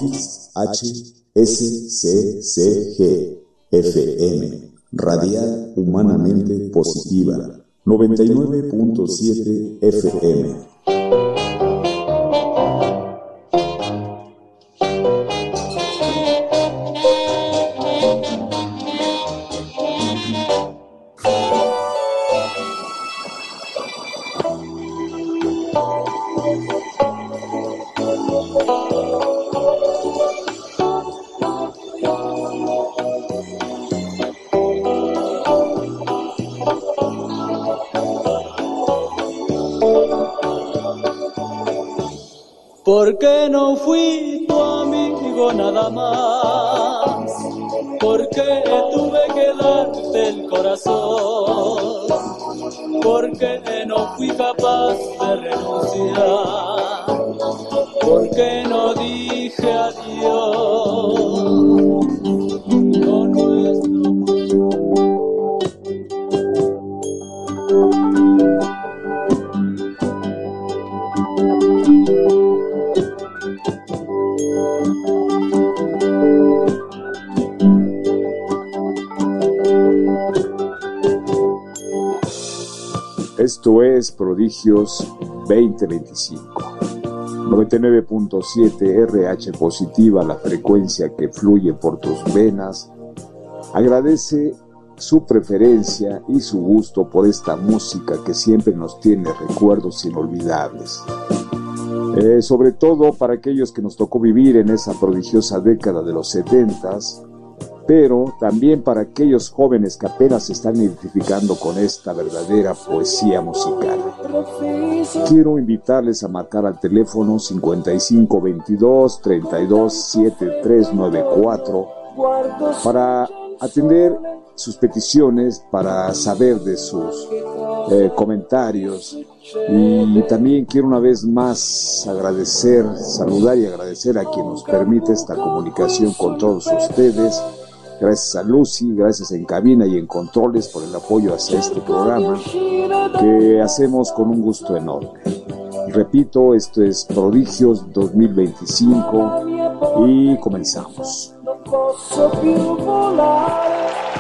Dosis HSCCG FM, Radial Humanamente Positiva, 99.7 FM. ¿Por qué no fui tu amigo nada más? ¿Por qué tuve que darte el corazón? ¿Por qué no fui capaz de renunciar? ¿Por qué no dije adiós? Lo nuestro. Esto es Prodigios 2025, 99.7 RH positiva, la frecuencia que fluye por tus venas. Agradece su preferencia y su gusto por esta música que siempre nos tiene recuerdos inolvidables. Sobre todo para aquellos que nos tocó vivir en esa prodigiosa década de los 70s, pero también para aquellos jóvenes que apenas se están identificando con esta verdadera poesía musical. Quiero invitarles a marcar al teléfono 5522-327394 para atender sus peticiones, para saber de sus comentarios. Y también quiero una vez más saludar y agradecer a quien nos permite esta comunicación con todos ustedes. Gracias a Lucy, gracias en cabina y en controles por el apoyo hacia este programa que hacemos con un gusto enorme. Repito, esto es Prodigios 2025 y comenzamos. Non posso più volare.